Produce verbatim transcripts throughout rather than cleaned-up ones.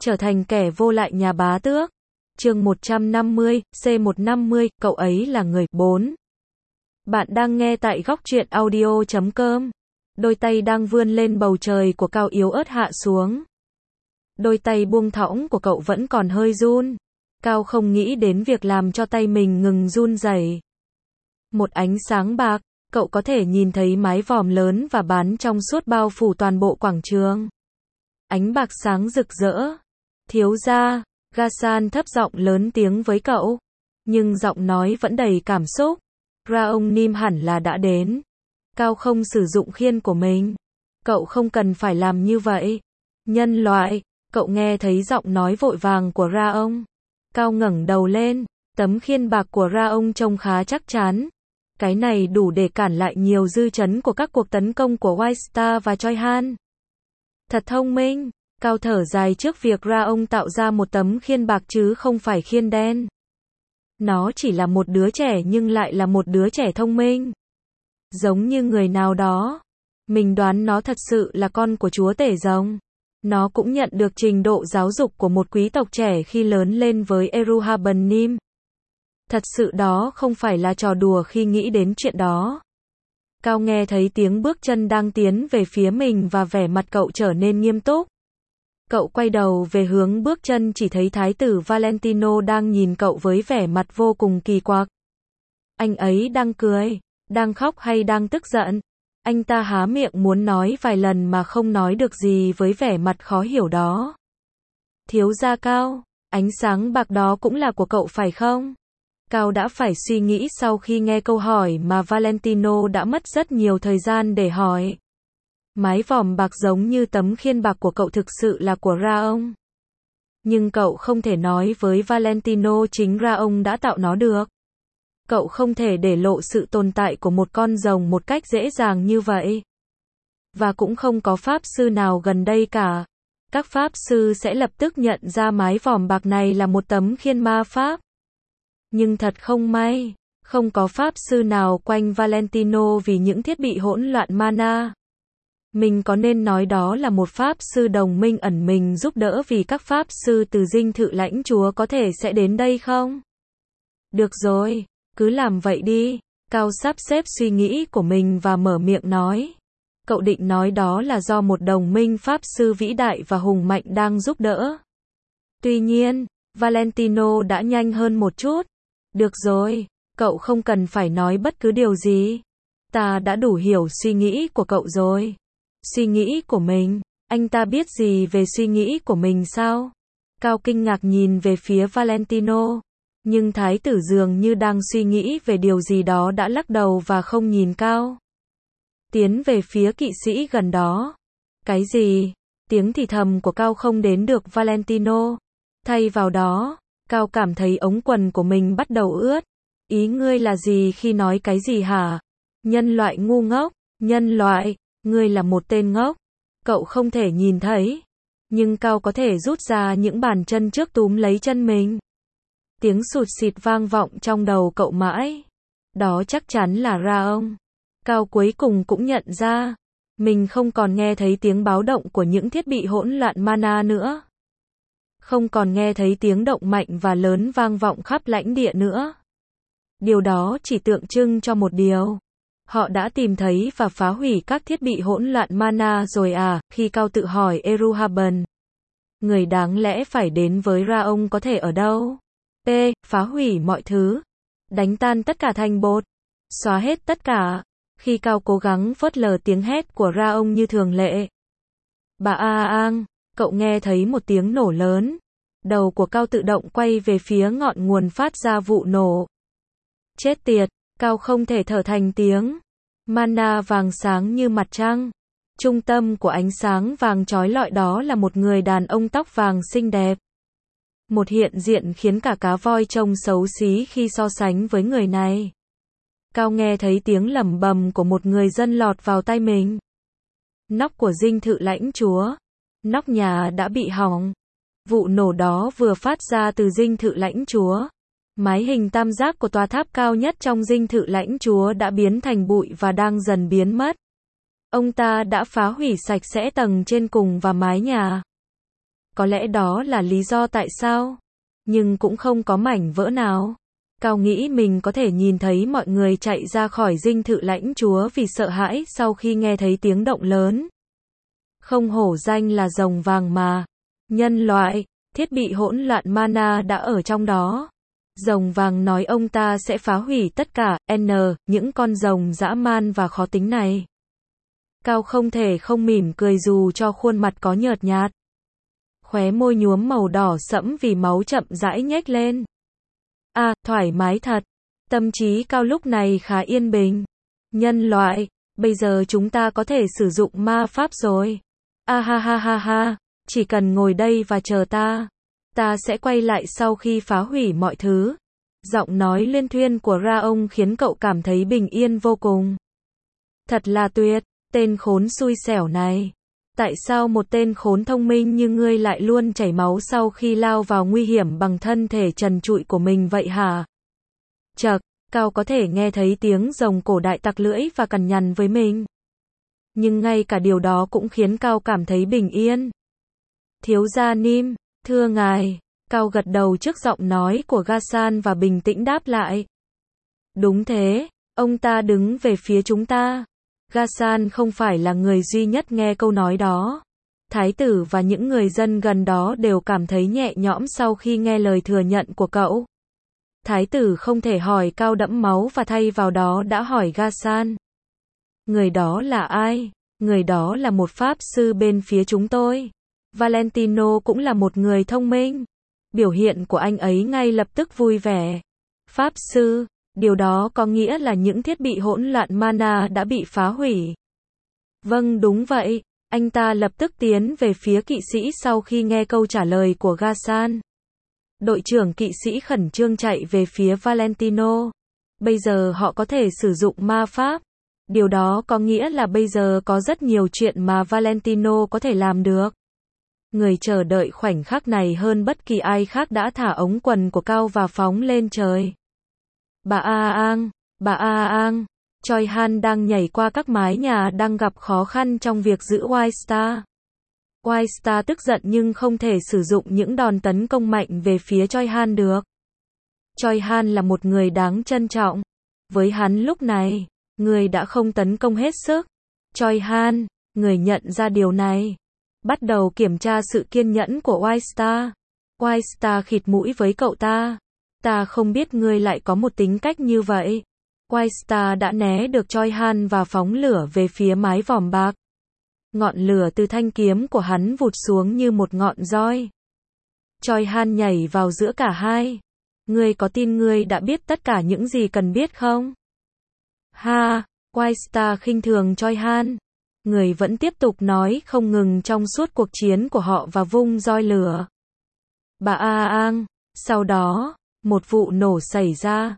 trở thành kẻ vô lại nhà bá tước. Chương một trăm năm mươi, C một trăm năm mươi, cậu ấy là người. bốn. Bạn đang nghe tại góc truyện audio chấm com. Đôi tay đang vươn lên bầu trời của Cao yếu ớt hạ xuống. Đôi tay buông thõng của cậu vẫn còn hơi run. Cao không nghĩ đến việc làm cho tay mình ngừng run rẩy. Một ánh sáng bạc, cậu có thể nhìn thấy mái vòm lớn và bán trong suốt bao phủ toàn bộ quảng trường. Ánh bạc sáng rực rỡ. Thiếu gia, Ghassan thấp giọng lớn tiếng với cậu. Nhưng giọng nói vẫn đầy cảm xúc. Raonim hẳn là đã đến. Cao không sử dụng khiên của mình. Cậu không cần phải làm như vậy. Nhân loại, cậu nghe thấy giọng nói vội vàng của Raon. Cao ngẩng đầu lên. Tấm khiên bạc của Raon trông khá chắc chắn. Cái này đủ để cản lại nhiều dư chấn của các cuộc tấn công của White Star và Choi Han. Thật thông minh. Cao thở dài trước việc Raon tạo ra một tấm khiên bạc chứ không phải khiên đen. Nó chỉ là một đứa trẻ nhưng lại là một đứa trẻ thông minh. Giống như người nào đó. Mình đoán nó thật sự là con của chúa tể rồng. Nó cũng nhận được trình độ giáo dục của một quý tộc trẻ khi lớn lên với Eruhabanim. Thật sự đó không phải là trò đùa khi nghĩ đến chuyện đó. Cao nghe thấy tiếng bước chân đang tiến về phía mình và vẻ mặt cậu trở nên nghiêm túc. Cậu quay đầu về hướng bước chân chỉ thấy thái tử Valentino đang nhìn cậu với vẻ mặt vô cùng kỳ quặc. Anh ấy đang cười, đang khóc hay đang tức giận? Anh ta há miệng muốn nói vài lần mà không nói được gì với vẻ mặt khó hiểu đó. Thiếu gia Cao, ánh sáng bạc đó cũng là của cậu phải không? Cao đã phải suy nghĩ sau khi nghe câu hỏi mà Valentino đã mất rất nhiều thời gian để hỏi. Mái vòm bạc giống như tấm khiên bạc của cậu thực sự là của Raon. Nhưng cậu không thể nói với Valentino chính Raon đã tạo nó được. Cậu không thể để lộ sự tồn tại của một con rồng một cách dễ dàng như vậy. Và cũng không có pháp sư nào gần đây cả. Các pháp sư sẽ lập tức nhận ra mái vòm bạc này là một tấm khiên ma pháp. Nhưng thật không may, không có pháp sư nào quanh Valentino vì những thiết bị hỗn loạn mana. Mình có nên nói đó là một pháp sư đồng minh ẩn mình giúp đỡ vì các pháp sư từ dinh thự lãnh chúa có thể sẽ đến đây không? Được rồi, cứ làm vậy đi. Cao sắp xếp suy nghĩ của mình và mở miệng nói. Cậu định nói đó là do một đồng minh pháp sư vĩ đại và hùng mạnh đang giúp đỡ. Tuy nhiên, Valentino đã nhanh hơn một chút. Được rồi, cậu không cần phải nói bất cứ điều gì. Ta đã đủ hiểu suy nghĩ của cậu rồi. Suy nghĩ của mình? Anh ta biết gì về suy nghĩ của mình sao? Cao kinh ngạc nhìn về phía Valentino. Nhưng thái tử dường như đang suy nghĩ về điều gì đó đã lắc đầu và không nhìn Cao. Tiến về phía kỵ sĩ gần đó. Cái gì? Tiếng thì thầm của Cao không đến được Valentino. Thay vào đó, Cao cảm thấy ống quần của mình bắt đầu ướt. Ý ngươi là gì khi nói cái gì hả? Nhân loại ngu ngốc, nhân loại, ngươi là một tên ngốc. Cậu không thể nhìn thấy. Nhưng Cao có thể rút ra những bàn chân trước túm lấy chân mình. Tiếng sụt xịt vang vọng trong đầu cậu mãi. Đó chắc chắn là Raon. Cao cuối cùng cũng nhận ra. Mình không còn nghe thấy tiếng báo động của những thiết bị hỗn loạn mana nữa. Không còn nghe thấy tiếng động mạnh và lớn vang vọng khắp lãnh địa nữa. Điều đó chỉ tượng trưng cho một điều. Họ đã tìm thấy và phá hủy các thiết bị hỗn loạn mana rồi à, khi Cao tự hỏi Eruhaban. Người đáng lẽ phải đến với Raon có thể ở đâu? P. Phá hủy mọi thứ. Đánh tan tất cả thành bột. Xóa hết tất cả. Khi Cao cố gắng phớt lờ tiếng hét của Raon như thường lệ. Bà a ang, cậu nghe thấy một tiếng nổ lớn. Đầu của Cao tự động quay về phía ngọn nguồn phát ra vụ nổ. Chết tiệt, Cao không thể thở thành tiếng. Mana vàng sáng như mặt trăng. Trung tâm của ánh sáng vàng chói lọi đó là một người đàn ông tóc vàng xinh đẹp. Một hiện diện khiến cả cá voi trông xấu xí khi so sánh với người này. Cao nghe thấy tiếng lẩm bẩm của một người dân lọt vào tai mình. Nóc của dinh thự lãnh chúa. Nóc nhà đã bị hỏng. Vụ nổ đó vừa phát ra từ dinh thự lãnh chúa. Mái hình tam giác của tòa tháp cao nhất trong dinh thự lãnh chúa đã biến thành bụi và đang dần biến mất. Ông ta đã phá hủy sạch sẽ tầng trên cùng và mái nhà. Có lẽ đó là lý do tại sao. Nhưng cũng không có mảnh vỡ nào. Cao nghĩ mình có thể nhìn thấy mọi người chạy ra khỏi dinh thự lãnh chúa vì sợ hãi sau khi nghe thấy tiếng động lớn. Không hổ danh là rồng vàng mà. Nhân loại, thiết bị hỗn loạn mana đã ở trong đó. Rồng vàng nói ông ta sẽ phá hủy tất cả, N, những con rồng dã man và khó tính này. Cao không thể không mỉm cười dù cho khuôn mặt có nhợt nhạt. Khóe môi nhuốm màu đỏ sẫm vì máu chậm rãi nhếch lên. À, thoải mái thật. Tâm trí Cao lúc này khá yên bình. Nhân loại, bây giờ chúng ta có thể sử dụng ma pháp rồi. A ha ha ha ha, chỉ cần ngồi đây và chờ ta. Ta sẽ quay lại sau khi phá hủy mọi thứ. Giọng nói liên thuyên của Ra-ông khiến cậu cảm thấy bình yên vô cùng. Thật là tuyệt, tên khốn xui xẻo này. Tại sao một tên khốn thông minh như ngươi lại luôn chảy máu sau khi lao vào nguy hiểm bằng thân thể trần trụi của mình vậy hả? Chậc, Cao có thể nghe thấy tiếng rồng cổ đại tặc lưỡi và cằn nhằn với mình. Nhưng ngay cả điều đó cũng khiến Cao cảm thấy bình yên. Thiếu gia Nim, thưa ngài. Cao gật đầu trước giọng nói của Gasan và bình tĩnh đáp lại. Đúng thế, ông ta đứng về phía chúng ta. Gasan không phải là người duy nhất nghe câu nói đó. Thái tử và những người dân gần đó đều cảm thấy nhẹ nhõm sau khi nghe lời thừa nhận của cậu. Thái tử không thể hỏi Cao đẫm máu và thay vào đó đã hỏi Gasan. Người đó là ai? Người đó là một pháp sư bên phía chúng tôi. Valentino cũng là một người thông minh. Biểu hiện của anh ấy ngay lập tức vui vẻ. Pháp sư, điều đó có nghĩa là những thiết bị hỗn loạn mana đã bị phá hủy. Vâng đúng vậy, anh ta lập tức tiến về phía kỵ sĩ sau khi nghe câu trả lời của Gasan. Đội trưởng kỵ sĩ khẩn trương chạy về phía Valentino. Bây giờ họ có thể sử dụng ma pháp. Điều đó có nghĩa là bây giờ có rất nhiều chuyện mà Valentino có thể làm được. Người chờ đợi khoảnh khắc này hơn bất kỳ ai khác đã thả ống quần của Cao và phóng lên trời. Bà A Ang, bà A Ang, Choi Han đang nhảy qua các mái nhà đang gặp khó khăn trong việc giữ White Star. White Star tức giận nhưng không thể sử dụng những đòn tấn công mạnh về phía Choi Han được. Choi Han là một người đáng trân trọng. Với hắn lúc này, người đã không tấn công hết sức. Choi Han, người nhận ra điều này. Bắt đầu kiểm tra sự kiên nhẫn của White Star. White Star khịt mũi với cậu ta. Ta không biết ngươi lại có một tính cách như vậy. White Star đã né được Choi Han và phóng lửa về phía mái vòm bạc. Ngọn lửa từ thanh kiếm của hắn vụt xuống như một ngọn roi. Choi Han nhảy vào giữa cả hai. Ngươi có tin ngươi đã biết tất cả những gì cần biết không? Ha, White Star khinh thường Choi Han. Người vẫn tiếp tục nói không ngừng trong suốt cuộc chiến của họ và vung roi lửa. Bà A Ang, sau đó, một vụ nổ xảy ra.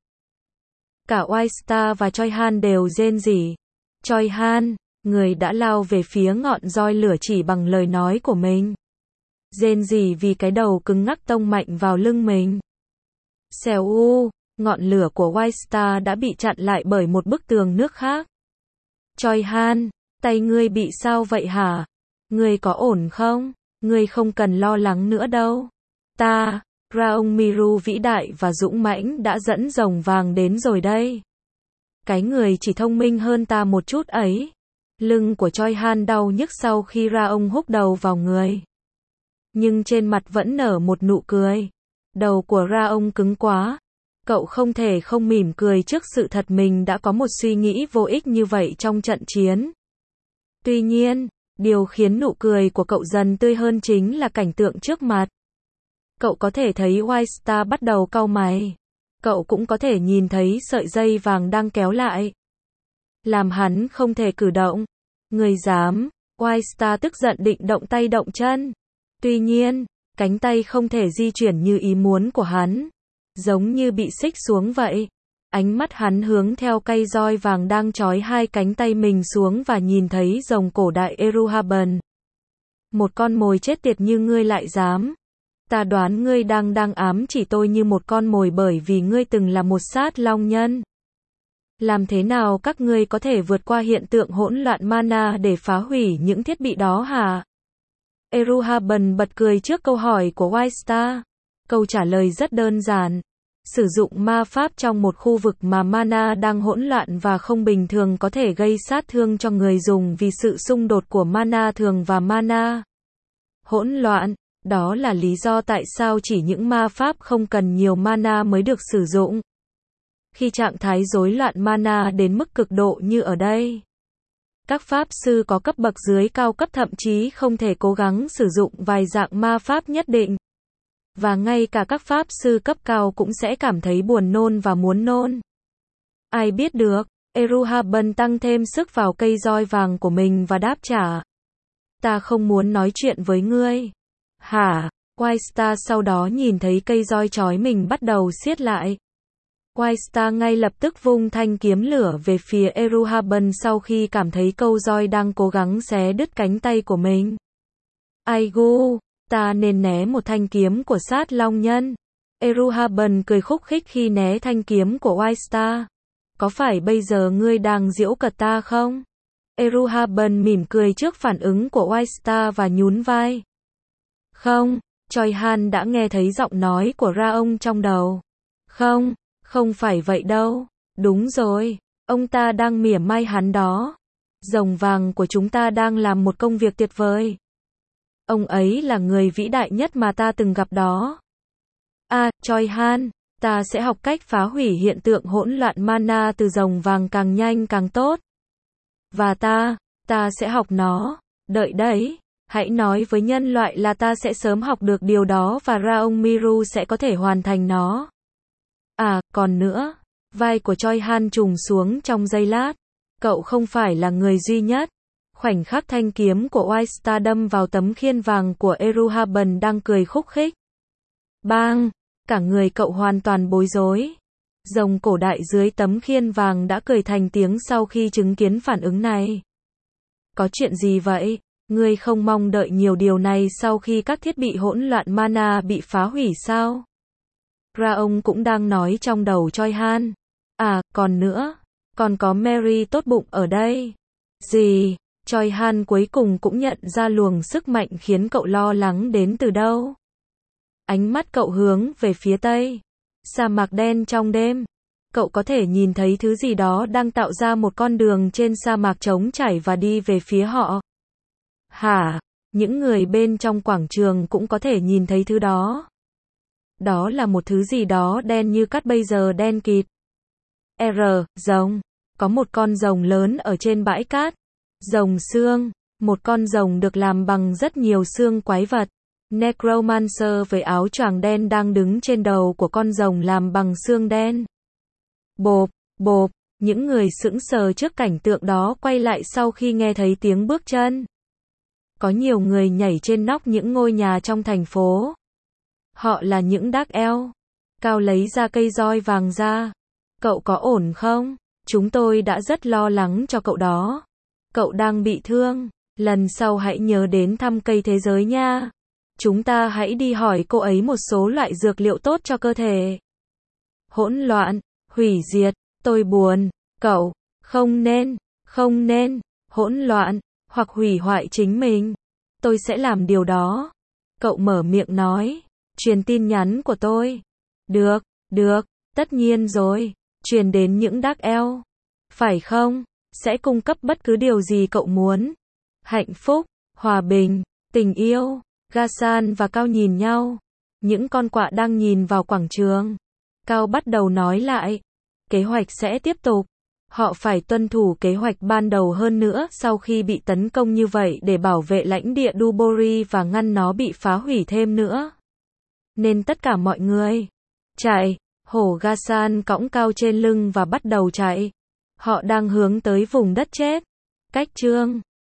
Cả White Star và Choi Han đều rên rỉ. Choi Han, người đã lao về phía ngọn roi lửa chỉ bằng lời nói của mình. Rên rỉ vì cái đầu cứng ngắc tông mạnh vào lưng mình. Xèo u, ngọn lửa của White Star đã bị chặn lại bởi một bức tường nước khác. Choi Han, tay ngươi bị sao vậy hả? Ngươi có ổn không? Ngươi không cần lo lắng nữa đâu. Ta, Raong Miru vĩ đại và dũng mãnh đã dẫn rồng vàng đến rồi đây. Cái người chỉ thông minh hơn ta một chút ấy. Lưng của Choi Han đau nhức sau khi Raong húc đầu vào người. Nhưng trên mặt vẫn nở một nụ cười. Đầu của Raong cứng quá. Cậu không thể không mỉm cười trước sự thật mình đã có một suy nghĩ vô ích như vậy trong trận chiến. Tuy nhiên, điều khiến nụ cười của cậu dần tươi hơn chính là cảnh tượng trước mặt. Cậu có thể thấy White Star bắt đầu cau mày. Cậu cũng có thể nhìn thấy sợi dây vàng đang kéo lại. Làm hắn không thể cử động. Người dám, White Star tức giận định động tay động chân. Tuy nhiên, cánh tay không thể di chuyển như ý muốn của hắn. Giống như bị xích xuống vậy. Ánh mắt hắn hướng theo cây roi vàng đang trói hai cánh tay mình xuống và nhìn thấy rồng cổ đại Eruhaben. Một con mồi chết tiệt như ngươi lại dám. Ta đoán ngươi đang đang ám chỉ tôi như một con mồi bởi vì ngươi từng là một sát long nhân. Làm thế nào các ngươi có thể vượt qua hiện tượng hỗn loạn mana để phá hủy những thiết bị đó hả? Eruhaban bật cười trước câu hỏi của White Star. Câu trả lời rất đơn giản. Sử dụng ma pháp trong một khu vực mà mana đang hỗn loạn và không bình thường có thể gây sát thương cho người dùng vì sự xung đột của mana thường và mana hỗn loạn. Đó là lý do tại sao chỉ những ma pháp không cần nhiều mana mới được sử dụng. Khi trạng thái rối loạn mana đến mức cực độ như ở đây, các pháp sư có cấp bậc dưới cao cấp thậm chí không thể cố gắng sử dụng vài dạng ma pháp nhất định. Và ngay cả các pháp sư cấp cao cũng sẽ cảm thấy buồn nôn và muốn nôn. Ai biết được, Eruhaban tăng sức sức vào cây roi vàng của mình và đáp trả. Ta không muốn nói chuyện với ngươi. Hả? White Star sau đó nhìn thấy cây roi chói mình bắt đầu siết lại. White Star ngay lập tức vung thanh kiếm lửa về phía Eruhaban sau khi cảm thấy câu roi đang cố gắng xé đứt cánh tay của mình. Aigu, ta nên né một thanh kiếm của sát long nhân. Eruhaban cười khúc khích khi né thanh kiếm của White Star. Có phải bây giờ ngươi đang giễu cợt ta không? Eruhaban mỉm cười trước phản ứng của White Star và nhún vai. Không, Choi Han đã nghe thấy giọng nói của Raong trong đầu. Không, không phải vậy đâu. Đúng rồi, ông ta đang mỉa mai hắn đó. Rồng vàng của chúng ta đang làm một công việc tuyệt vời. Ông ấy là người vĩ đại nhất mà ta từng gặp đó. À, Choi Han, ta sẽ học cách phá hủy hiện tượng hỗn loạn mana từ rồng vàng càng nhanh càng tốt. Và ta, ta sẽ học nó. Đợi đấy, hãy nói với nhân loại là ta sẽ sớm học được điều đó và Raong Miru sẽ có thể hoàn thành nó. À, còn nữa, vai của Choi Han trùng xuống trong giây lát. Cậu không phải là người duy nhất. Khoảnh khắc thanh kiếm của White Star đâm vào tấm khiên vàng của Eruhaban đang cười khúc khích. Bang! Cả người cậu hoàn toàn bối rối. Rồng cổ đại dưới tấm khiên vàng đã cười thành tiếng sau khi chứng kiến phản ứng này. Có chuyện gì vậy? Ngươi không mong đợi nhiều điều này sau khi các thiết bị hỗn loạn mana bị phá hủy sao? Raong cũng đang nói trong đầu Choi Han. À, còn nữa, còn có Mary tốt bụng ở đây. Gì? Choi Han cuối cùng cũng nhận ra luồng sức mạnh khiến cậu lo lắng đến từ đâu. Ánh mắt cậu hướng về phía tây. Sa mạc đen trong đêm. Cậu có thể nhìn thấy thứ gì đó đang tạo ra một con đường trên sa mạc trống trải và đi về phía họ. Hả? Những người bên trong quảng trường cũng có thể nhìn thấy thứ đó. Đó là một thứ gì đó đen như cát bây giờ đen kịt. R, rồng. Có một con rồng lớn ở trên bãi cát. Rồng xương. Một con rồng được làm bằng rất nhiều xương quái vật. Necromancer với áo choàng đen đang đứng trên đầu của con rồng làm bằng xương đen. Bộp, bộp, những người sững sờ trước cảnh tượng đó quay lại sau khi nghe thấy tiếng bước chân. Có nhiều người nhảy trên nóc những ngôi nhà trong thành phố. Họ là những Dark Elf. Cao lấy ra cây roi vàng ra. Cậu có ổn không? Chúng tôi đã rất lo lắng cho cậu đó. Cậu đang bị thương. Lần sau hãy nhớ đến thăm cây thế giới nha. Chúng ta hãy đi hỏi cô ấy một số loại dược liệu tốt cho cơ thể. Hỗn loạn, hủy diệt, tôi buồn. Cậu, không nên, không nên, hỗn loạn, hoặc hủy hoại chính mình. Tôi sẽ làm điều đó. Cậu mở miệng nói. Truyền tin nhắn của tôi. Được, được, tất nhiên rồi. Truyền đến những Dark Elf. Phải không? Sẽ cung cấp bất cứ điều gì cậu muốn. Hạnh phúc, hòa bình, tình yêu. Gasan và Cao nhìn nhau. Những con quạ đang nhìn vào quảng trường. Cao bắt đầu nói lại. Kế hoạch sẽ tiếp tục. Họ phải tuân thủ kế hoạch ban đầu hơn nữa sau khi bị tấn công như vậy để bảo vệ lãnh địa Dubori và ngăn nó bị phá hủy thêm nữa. Nên tất cả mọi người chạy. Hổ Gasan cõng Cao trên lưng và bắt đầu chạy. Họ đang hướng tới vùng đất chết. Cách chương